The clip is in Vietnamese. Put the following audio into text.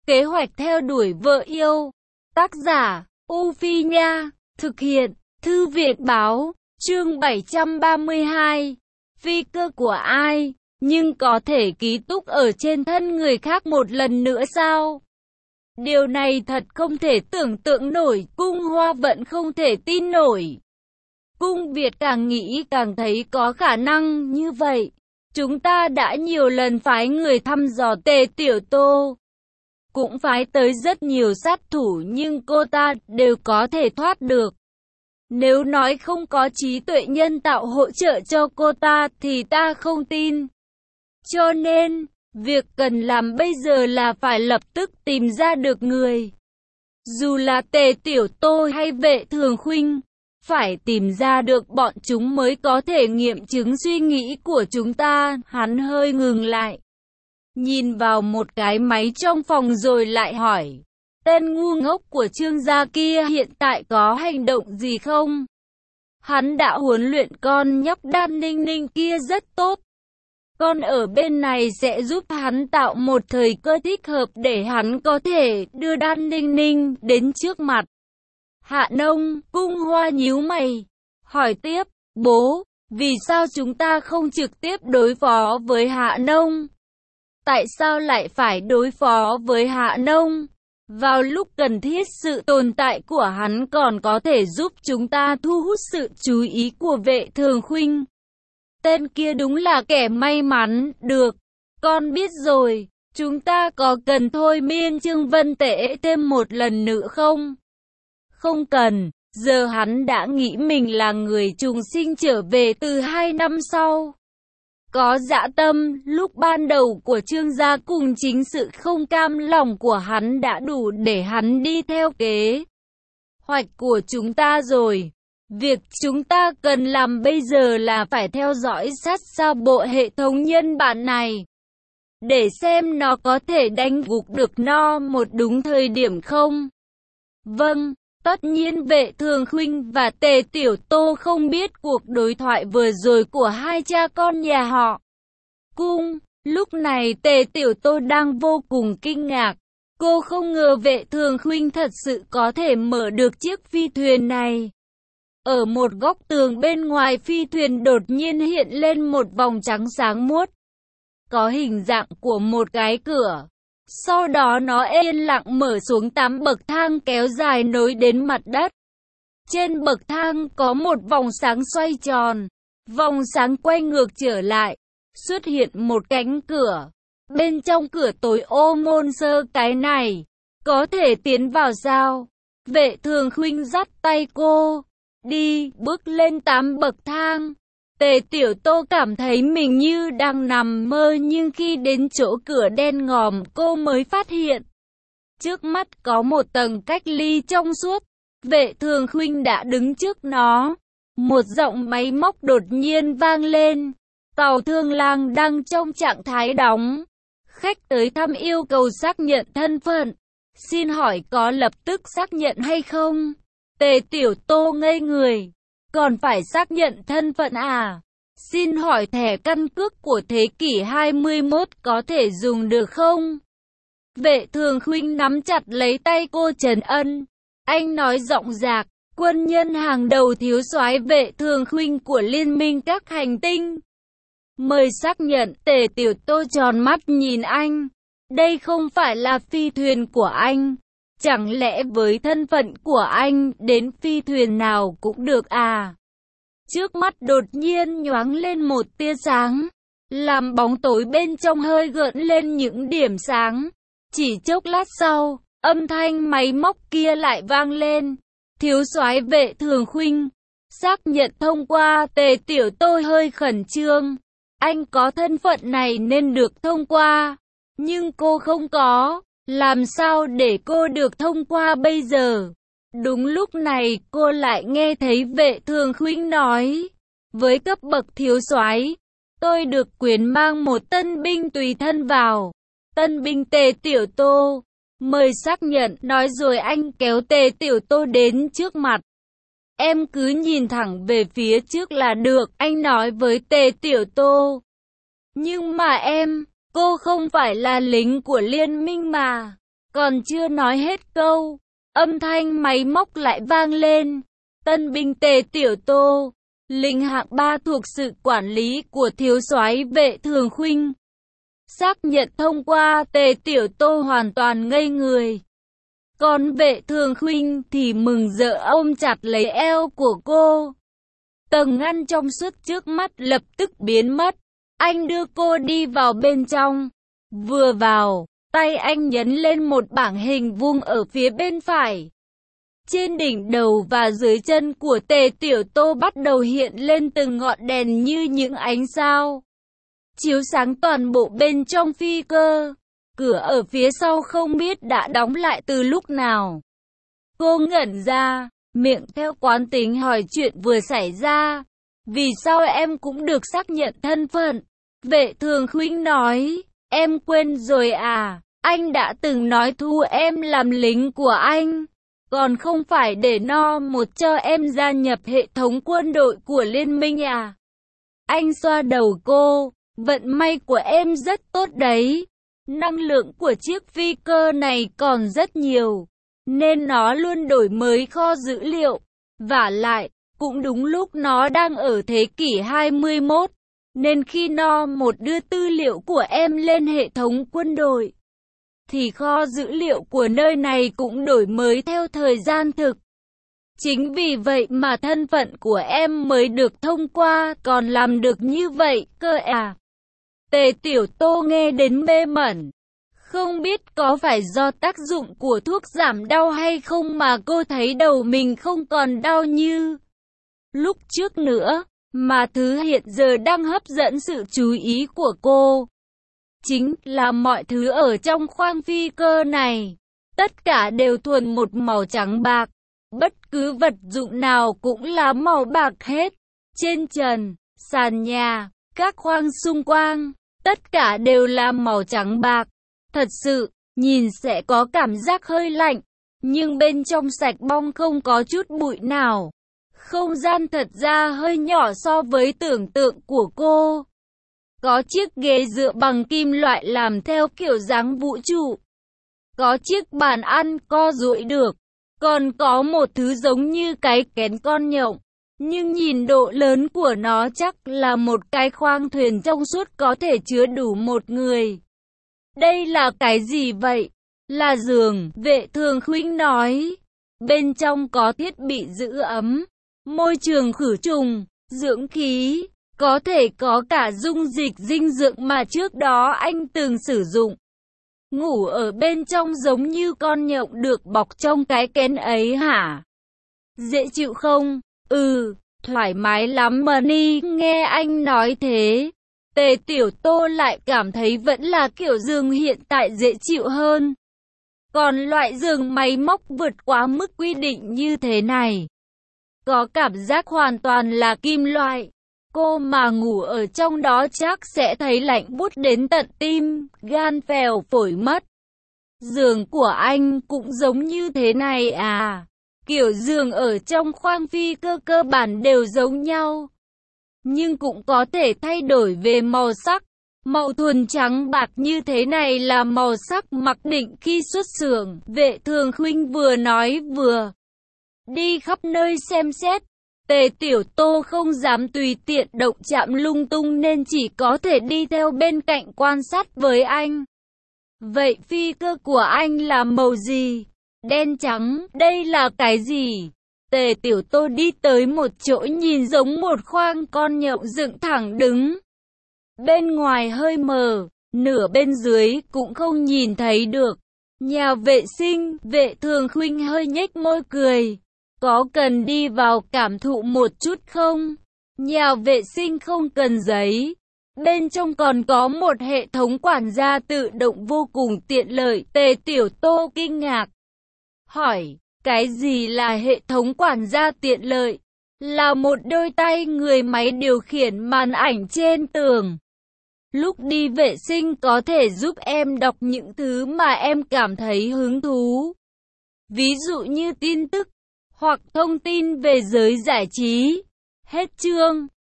Kế hoạch theo đuổi vợ yêu. Tác giả, U Phi Nha. Thực hiện, Thư viện Báo. Chương 732. Phi cơ của ai, nhưng có thể ký túc ở trên thân người khác một lần nữa sao? Điều này thật không thể tưởng tượng nổi, Cung Hoa vẫn không thể tin nổi. Cung Việt càng nghĩ càng thấy có khả năng như vậy. Chúng ta đã nhiều lần phái người thăm dò Tề Tiểu Tô. Cũng phái tới rất nhiều sát thủ nhưng cô ta đều có thể thoát được. Nếu nói không có trí tuệ nhân tạo hỗ trợ cho cô ta thì ta không tin. Cho nên, việc cần làm bây giờ là phải lập tức tìm ra được người. Dù là Tề Tiểu Tô hay Vệ Thường Khuynh, phải tìm ra được bọn chúng mới có thể nghiệm chứng suy nghĩ của chúng ta. Hắn hơi ngừng lại, nhìn vào một cái máy trong phòng rồi lại hỏi. Tên ngu ngốc của Trương gia kia hiện tại có hành động gì không? Hắn đã huấn luyện con nhóc Đan Ninh Ninh kia rất tốt. Con ở bên này sẽ giúp hắn tạo một thời cơ thích hợp để hắn có thể đưa Đan Ninh Ninh đến trước mặt Hạ Nông. Cung Hoa nhíu mày, hỏi tiếp, bố, vì sao chúng ta không trực tiếp đối phó với Hạ Nông? Tại sao lại phải đối phó với Hạ Nông? Vào lúc cần thiết sự tồn tại của hắn còn có thể giúp chúng ta thu hút sự chú ý của Vệ Thường Khuynh. Tên kia đúng là kẻ may mắn. Được, con biết rồi. Chúng ta có cần thôi miên Trương Vân Tễ thêm một lần nữa không? Không cần, giờ hắn đã nghĩ mình là người trùng sinh trở về từ 2 năm sau. Có dã tâm, lúc ban đầu của Trương gia cùng chính sự không cam lòng của hắn đã đủ để hắn đi theo kế hoạch của chúng ta rồi. Việc chúng ta cần làm bây giờ là phải theo dõi sát sao bộ hệ thống nhân bản này, để xem nó có thể đánh gục được nó một đúng thời điểm không. Vâng. Tất nhiên Vệ Thường Khuynh và Tề Tiểu Tô không biết cuộc đối thoại vừa rồi của hai cha con nhà họ Cung. Lúc này Tề Tiểu Tô đang vô cùng kinh ngạc. Cô không ngờ Vệ Thường Khuynh thật sự có thể mở được chiếc phi thuyền này. Ở một góc tường bên ngoài phi thuyền đột nhiên hiện lên một vòng trắng sáng muốt, có hình dạng của một cái cửa. Sau đó nó yên lặng mở xuống 8 bậc thang kéo dài nối đến mặt đất. Trên bậc thang có một vòng sáng xoay tròn. Vòng sáng quay ngược trở lại. Xuất hiện một cánh cửa. Bên trong cửa tối ô môn sơ, cái này có thể tiến vào sao? Vệ Thường Khuynh dắt tay cô. Đi, bước lên 8 bậc thang. Tề Tiểu Tô cảm thấy mình như đang nằm mơ nhưng khi đến chỗ cửa đen ngòm cô mới phát hiện. Trước mắt có một tầng cách ly trong suốt. Vệ Thường Khuynh đã đứng trước nó. Một giọng máy móc đột nhiên vang lên. Tàu Thương Lang đang trong trạng thái đóng. Khách tới thăm yêu cầu xác nhận thân phận. Xin hỏi có lập tức xác nhận hay không? Tề Tiểu Tô ngây người. Còn phải xác nhận thân phận à? Xin hỏi thẻ căn cước của thế kỷ 21 có thể dùng được không? Vệ Thường Khuynh nắm chặt lấy tay cô trấn an. Anh nói giọng dạc, quân nhân hàng đầu thiếu soái Vệ Thường Khuynh của Liên minh các hành tinh. Mời xác nhận. Tề Tiểu Tô tròn mắt nhìn anh. Đây không phải là phi thuyền của anh. Chẳng lẽ với thân phận của anh, đến phi thuyền nào cũng được à? Trước mắt đột nhiên nhoáng lên một tia sáng, làm bóng tối bên trong hơi gợn lên những điểm sáng. Chỉ chốc lát sau, âm thanh máy móc kia lại vang lên. Thiếu soái Vệ Thường Khuynh, xác nhận thông qua. Tề Tiểu Tô hơi khẩn trương. Anh có thân phận này nên được thông qua, nhưng cô không có. Làm sao để cô được thông qua bây giờ? Đúng lúc này cô lại nghe thấy Vệ Thường Khuynh nói. Với cấp bậc thiếu soái, tôi được quyền mang một tân binh tùy thân vào. Tân binh Tề Tiểu Tô, mời xác nhận. Nói rồi anh kéo Tề Tiểu Tô đến trước mặt. Em cứ nhìn thẳng về phía trước là được, anh nói với Tề Tiểu Tô. Nhưng mà cô không phải là lính của liên minh mà. Còn chưa nói hết câu, âm thanh máy móc lại vang lên. Tân binh Tề Tiểu Tô, lính hạng 3 thuộc sự quản lý của thiếu soái Vệ Thường Khuynh. Xác nhận thông qua, Tề Tiểu Tô hoàn toàn ngây người. Còn Vệ Thường Khuynh thì mừng rỡ ôm chặt lấy eo của cô. Tầng ngăn trong suốt trước mắt lập tức biến mất. Anh đưa cô đi vào bên trong. Vừa vào, tay anh nhấn lên một bảng hình vuông ở phía bên phải. Trên đỉnh đầu và dưới chân của Tề Tiểu Tô bắt đầu hiện lên từng ngọn đèn như những ánh sao, chiếu sáng toàn bộ bên trong phi cơ. Cửa ở phía sau không biết đã đóng lại từ lúc nào. Cô ngẩn ra, miệng theo quán tính hỏi chuyện vừa xảy ra. Vì sao em cũng được xác nhận thân phận? Vệ Thường Khuynh nói, em quên rồi à? Anh đã từng nói thu em làm lính của anh, còn không phải để một cho em gia nhập hệ thống quân đội của liên minh à? Anh xoa đầu cô, vận may của em rất tốt đấy. Năng lượng của chiếc phi cơ này còn rất nhiều, nên nó luôn đổi mới kho dữ liệu. Vả lại, cũng đúng lúc nó đang ở thế kỷ 21, nên khi một đưa tư liệu của em lên hệ thống quân đội, thì kho dữ liệu của nơi này cũng đổi mới theo thời gian thực. Chính vì vậy mà thân phận của em mới được thông qua, còn làm được như vậy cơ à? Tề Tiểu Tô nghe đến mê mẩn. Không biết có phải do tác dụng của thuốc giảm đau hay không mà cô thấy đầu mình không còn đau như lúc trước nữa, mà thứ hiện giờ đang hấp dẫn sự chú ý của cô chính là mọi thứ ở trong khoang phi cơ này. Tất cả đều thuần một màu trắng bạc. Bất cứ vật dụng nào cũng là màu bạc hết. Trên trần, sàn nhà, các khoang xung quanh, tất cả đều là màu trắng bạc. Thật sự, nhìn sẽ có cảm giác hơi lạnh, nhưng bên trong sạch bong không có chút bụi nào. Không gian thật ra hơi nhỏ so với tưởng tượng của cô. Có chiếc ghế dựa bằng kim loại làm theo kiểu dáng vũ trụ. Có chiếc bàn ăn co duỗi được. Còn có một thứ giống như cái kén con nhộng, nhưng nhìn độ lớn của nó chắc là một cái khoang thuyền trong suốt có thể chứa đủ một người. Đây là cái gì vậy? Là giường, Vệ Thường Khuynh nói. Bên trong có thiết bị giữ ấm, môi trường khử trùng, dưỡng khí, có thể có cả dung dịch dinh dưỡng mà trước đó anh từng sử dụng. Ngủ ở bên trong giống như con nhộng được bọc trong cái kén ấy hả? Dễ chịu không? Ừ, thoải mái lắm Money. Nghe anh nói thế, Tề Tiểu Tô lại cảm thấy vẫn là kiểu giường hiện tại dễ chịu hơn. Còn loại giường máy móc vượt quá mức quy định như thế này, có cảm giác hoàn toàn là kim loại. Cô mà ngủ ở trong đó chắc sẽ thấy lạnh buốt đến tận tim, gan phèo phổi mất. Giường của anh cũng giống như thế này à? Kiểu giường ở trong khoang phi cơ cơ bản đều giống nhau, nhưng cũng có thể thay đổi về màu sắc. Màu thuần trắng bạc như thế này là màu sắc mặc định khi xuất xưởng. Vệ Thường Khuynh vừa nói vừa đi khắp nơi xem xét. Tề Tiểu Tô không dám tùy tiện động chạm lung tung nên chỉ có thể đi theo bên cạnh quan sát với anh. Vậy phi cơ của anh là màu gì? Đen trắng, đây là cái gì? Tề Tiểu Tô đi tới một chỗ nhìn giống một khoang con nhộng dựng thẳng đứng. Bên ngoài hơi mờ, nửa bên dưới cũng không nhìn thấy được. Nhà vệ sinh, Vệ Thường Khuynh hơi nhếch môi cười. Có cần đi vào cảm thụ một chút không? Nhà vệ sinh không cần giấy. Bên trong còn có một hệ thống quản gia tự động vô cùng tiện lợi. Tề Tiểu Tô kinh ngạc hỏi, cái gì là hệ thống quản gia tiện lợi? Là một đôi tay người máy điều khiển màn ảnh trên tường. Lúc đi vệ sinh có thể giúp em đọc những thứ mà em cảm thấy hứng thú. Ví dụ như tin tức, hoặc thông tin về giới giải trí. Hết chương.